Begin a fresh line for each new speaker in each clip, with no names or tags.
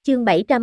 Chương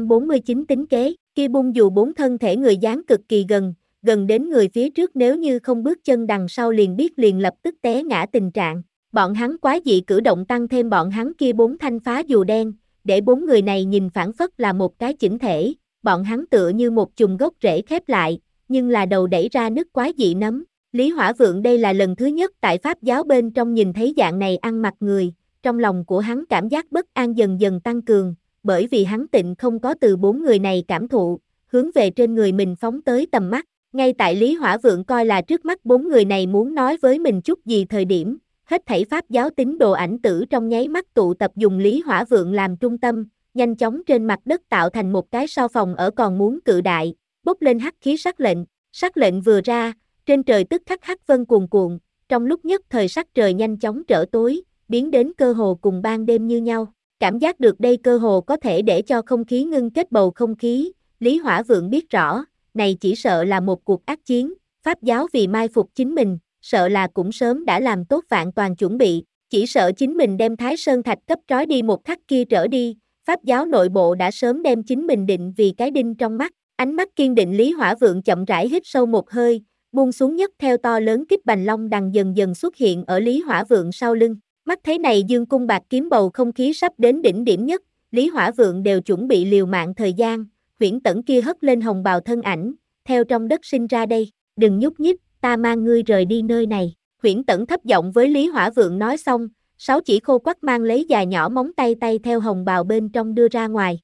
749 tính kế, kia bung dù bốn thân thể người dán cực kỳ gần đến người phía trước nếu như không bước chân đằng sau liền biết liền lập tức té ngã tình trạng. Bọn hắn quái dị cử động tăng thêm bọn hắn kia bốn thanh phá dù đen, để bốn người này nhìn phản phất là một cái chỉnh thể, bọn hắn tựa như một chùm gốc rễ khép lại, nhưng là đầu đẩy ra nứt quái dị nấm. Lý Hỏa Vượng đây là lần thứ nhất tại Pháp giáo bên trong nhìn thấy dạng này ăn mặc người, trong lòng của hắn cảm giác bất an dần dần tăng cường, bởi vì hắn tịnh không có từ bốn người này cảm thụ, hướng về trên người mình phóng tới tầm mắt. Ngay tại Lý Hỏa Vượng coi là trước mắt bốn người này muốn nói với mình chút gì thời điểm, hết thảy Pháp giáo tín đồ ảnh tử trong nháy mắt tụ tập dùng Lý Hỏa Vượng làm trung tâm, nhanh chóng trên mặt đất tạo thành một cái sao phòng ở còn muốn cự đại, bốc lên hắc khí sắc lệnh vừa ra, trên trời tức khắc hắc vân cuồn cuộn, trong lúc nhất thời sắc trời nhanh chóng trở tối, biến đến cơ hồ cùng ban đêm như nhau. Cảm giác được đây cơ hồ có thể để cho không khí ngưng kết bầu không khí, Lý Hỏa Vượng biết rõ, này chỉ sợ là một cuộc ác chiến, Pháp giáo vì mai phục chính mình, sợ là cũng sớm đã làm tốt vạn toàn chuẩn bị, chỉ sợ chính mình đem Thái Sơn Thạch cấp trói đi một khắc kia trở đi, Pháp giáo nội bộ đã sớm đem chính mình định vì cái đinh trong mắt, ánh mắt kiên định Lý Hỏa Vượng chậm rãi hít sâu một hơi, buông xuống nhất theo to lớn kích bành long đằng dần dần xuất hiện ở Lý Hỏa Vượng sau lưng. Mắt thấy này dương cung bạc kiếm bầu không khí sắp đến đỉnh điểm nhất, Lý Hỏa Vượng đều chuẩn bị liều mạng thời gian, Huyễn Tẩn kia hất lên hồng bào thân ảnh, theo trong đất sinh ra đây, đừng nhúc nhích, ta mang ngươi rời đi nơi này. Huyễn Tẩn thấp giọng với Lý Hỏa Vượng nói xong, sáu chỉ khô quắt mang lấy dài nhỏ móng tay theo hồng bào bên trong đưa ra ngoài.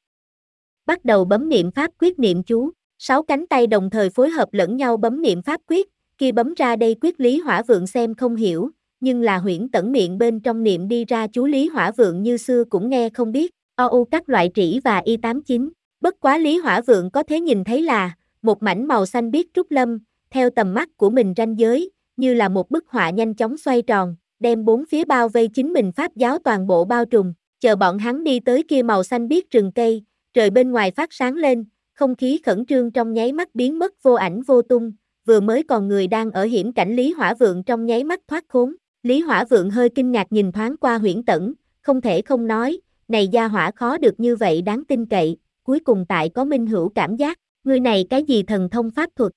Bắt đầu bấm niệm pháp quyết niệm chú, sáu cánh tay đồng thời phối hợp lẫn nhau bấm niệm pháp quyết, kia bấm ra đây quyết Lý Hỏa Vượng xem không hiểu. Nhưng là Huyễn Tẩn miệng bên trong niệm đi ra chú Lý Hỏa Vượng như xưa cũng nghe không biết, OU các loại trĩ và Y89, bất quá Lý Hỏa Vượng có thể nhìn thấy là, một mảnh màu xanh biếc trúc lâm, theo tầm mắt của mình ranh giới, như là một bức họa nhanh chóng xoay tròn, đem bốn phía bao vây chính mình Pháp giáo toàn bộ bao trùm, chờ bọn hắn đi tới kia màu xanh biếc rừng cây, trời bên ngoài phát sáng lên, không khí khẩn trương trong nháy mắt biến mất vô ảnh vô tung, vừa mới còn người đang ở hiểm cảnh Lý Hỏa Vượng trong nháy mắt thoát khốn. Lý Hỏa Vượng hơi kinh ngạc nhìn thoáng qua Huyễn Tẩn, không thể không nói, này gia hỏa khó được như vậy đáng tin cậy, cuối cùng tại có minh hữu cảm giác, người này cái gì thần thông pháp thuật.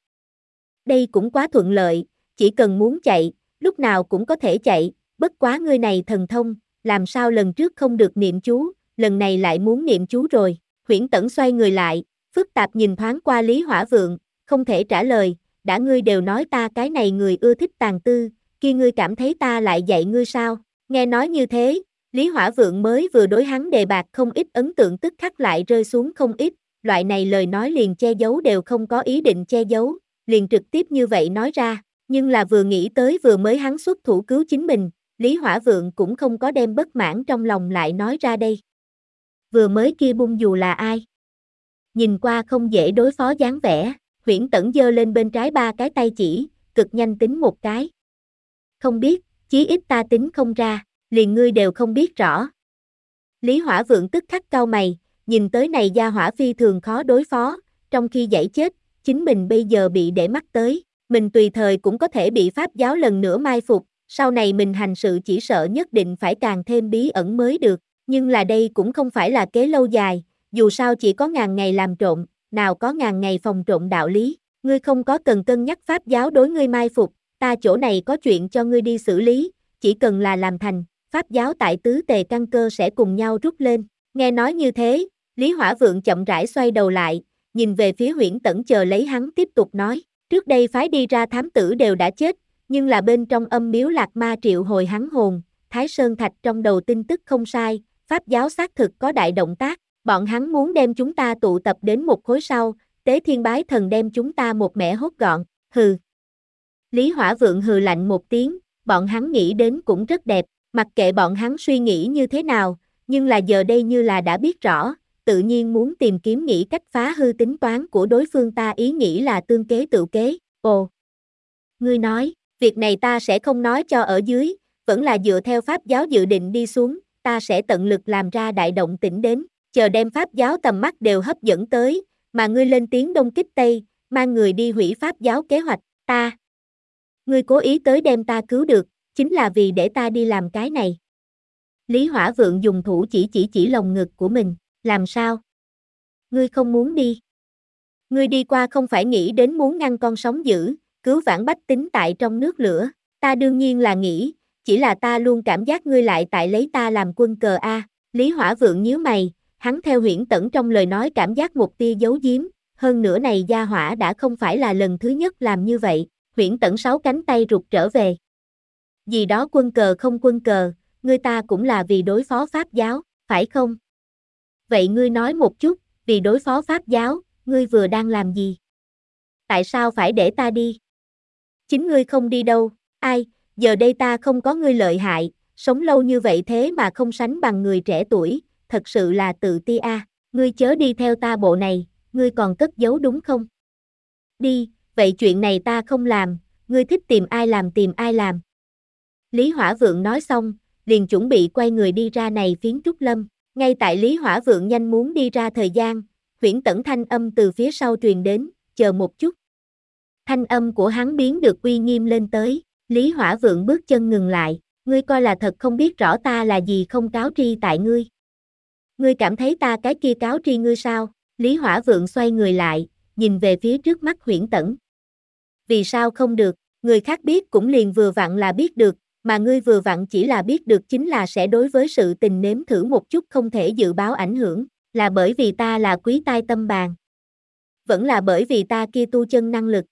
Đây cũng quá thuận lợi, chỉ cần muốn chạy, lúc nào cũng có thể chạy, bất quá người này thần thông, làm sao lần trước không được niệm chú, lần này lại muốn niệm chú rồi. Huyễn Tẩn xoay người lại, phức tạp nhìn thoáng qua Lý Hỏa Vượng, không thể trả lời, đã ngươi đều nói ta cái này người ưa thích tàn tư, kia ngươi cảm thấy ta lại dạy ngươi sao? Nghe nói như thế, Lý Hỏa Vượng mới vừa đối hắn đề bạt không ít ấn tượng tức khắc lại rơi xuống không ít, loại này lời nói liền che giấu đều không có ý định che giấu, liền trực tiếp như vậy nói ra, nhưng là vừa nghĩ tới vừa mới hắn xuất thủ cứu chính mình, Lý Hỏa Vượng cũng không có đem bất mãn trong lòng lại nói ra đây. Vừa mới kia bung dù là ai? Nhìn qua không dễ đối phó dáng vẻ, Huyễn Tẩn giơ lên bên trái ba cái tay chỉ, cực nhanh tính một cái. Không biết, chí ít ta tính không ra, liền ngươi đều không biết rõ. Lý Hỏa Vượng tức khắc cau mày, nhìn tới này gia hỏa phi thường khó đối phó, trong khi giải chết, chính mình bây giờ bị để mắt tới, mình tùy thời cũng có thể bị Pháp giáo lần nữa mai phục, sau này mình hành sự chỉ sợ nhất định phải càng thêm bí ẩn mới được, nhưng là đây cũng không phải là kế lâu dài, dù sao chỉ có ngàn ngày làm trộm, nào có ngàn ngày phòng trộm đạo lý, ngươi không có cần cân nhắc Pháp giáo đối ngươi mai phục. Ta chỗ này có chuyện cho ngươi đi xử lý, chỉ cần là làm thành, Pháp giáo tại tứ tề căn cơ sẽ cùng nhau rút lên. Nghe nói như thế, Lý Hỏa Vượng chậm rãi xoay đầu lại, nhìn về phía Huyễn Tẩn chờ lấy hắn tiếp tục nói, trước đây phái đi ra thám tử đều đã chết, nhưng là bên trong âm miếu Lạc Ma triệu hồi hắn hồn, Thái Sơn Thạch trong đầu tin tức không sai, Pháp giáo xác thực có đại động tác, bọn hắn muốn đem chúng ta tụ tập đến một khối sau, Tế Thiên Bái Thần đem chúng ta một mẻ hốt gọn, hừ. Lý Hỏa Vượng hừ lạnh một tiếng, bọn hắn nghĩ đến cũng rất đẹp, mặc kệ bọn hắn suy nghĩ như thế nào, nhưng là giờ đây như là đã biết rõ, tự nhiên muốn tìm kiếm nghĩ cách phá hư tính toán của đối phương ta ý nghĩ là tương kế tự kế, ồ. Ngươi nói, việc này ta sẽ không nói cho ở dưới, vẫn là dựa theo Pháp giáo dự định đi xuống, ta sẽ tận lực làm ra đại động tĩnh đến, chờ đem Pháp giáo tầm mắt đều hấp dẫn tới, mà ngươi lên tiếng đông kích Tây, mang người đi hủy Pháp giáo kế hoạch, ta. Ngươi cố ý tới đem ta cứu được, chính là vì để ta đi làm cái này. Lý Hỏa Vượng dùng thủ chỉ lồng ngực của mình, làm sao? ngươi không muốn đi. Ngươi đi qua không phải nghĩ đến muốn ngăn con sóng dữ, cứu vãn bách tính tại trong nước lửa, ta đương nhiên là nghĩ, chỉ là ta luôn cảm giác ngươi lại tại lấy ta làm quân cờ a. Lý Hỏa Vượng nhíu mày, hắn theo Huyễn Tẫn trong lời nói cảm giác một tia giấu giếm, hơn nữa này gia hỏa đã không phải là lần thứ nhất làm như vậy, Huyễn Tẫn 6 cánh tay rụt trở về. Gì đó quân cờ không quân cờ, ngươi ta cũng là vì đối phó Pháp giáo, phải không? Vậy ngươi nói một chút, vì đối phó Pháp giáo, ngươi vừa đang làm gì? Tại sao phải để ta đi? Chính ngươi không đi đâu, ai, giờ đây ta không có ngươi lợi hại, sống lâu như vậy thế mà không sánh bằng người trẻ tuổi, thật sự là tự ti a. Ngươi chớ đi theo ta bộ này, ngươi còn cất giấu đúng không? Đi, vậy chuyện này ta không làm, ngươi thích tìm ai làm. Lý Hỏa Vượng nói xong, liền chuẩn bị quay người đi ra này phiến trúc lâm, ngay tại Lý Hỏa Vượng nhanh muốn đi ra thời gian, Huyễn Tẫn thanh âm từ phía sau truyền đến, chờ một chút. Thanh âm của hắn biến được uy nghiêm lên tới, Lý Hỏa Vượng bước chân ngừng lại, ngươi coi là thật không biết rõ ta là gì không cáo tri tại ngươi. Ngươi cảm thấy ta cái kia cáo tri ngươi sao? Lý Hỏa Vượng xoay người lại, nhìn về phía trước mắt Huyễn Tẫn. Vì sao không được, người khác biết cũng liền vừa vặn là biết được, mà ngươi vừa vặn chỉ là biết được chính là sẽ đối với sự tình nếm thử một chút không thể dự báo ảnh hưởng, là bởi vì ta là quý tai tâm bàn. Vẫn là bởi vì ta kia tu chân năng lực.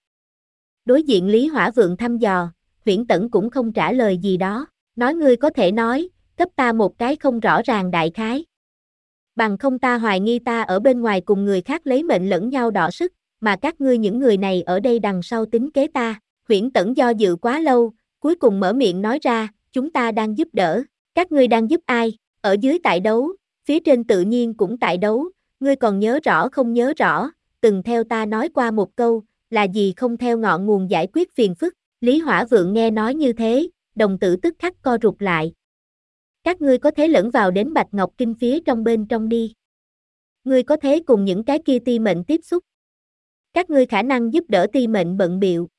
Đối diện Lý Hỏa Vượng thăm dò, Huyễn Tẫn cũng không trả lời gì đó, nói ngươi có thể nói, cấp ta một cái không rõ ràng đại khái. Bằng không ta hoài nghi ta ở bên ngoài cùng người khác lấy mệnh lẫn nhau đọ sức, mà các ngươi những người này ở đây đằng sau tính kế ta. Huyễn Tẫn do dự quá lâu, cuối cùng mở miệng nói ra, chúng ta đang giúp đỡ, các ngươi đang giúp ai, ở dưới tại đấu, phía trên tự nhiên cũng tại đấu, ngươi còn nhớ rõ không nhớ rõ, từng theo ta nói qua một câu, là gì không theo ngọn nguồn giải quyết phiền phức. Lý Hỏa Vượng nghe nói như thế, đồng tử tức khắc co rụt lại. Các ngươi có thể lẫn vào đến Bạch Ngọc Kinh phía trong bên trong đi. Ngươi có thể cùng những cái kia ti mệnh tiếp xúc. Các ngươi khả năng giúp đỡ ti mệnh bận bịu,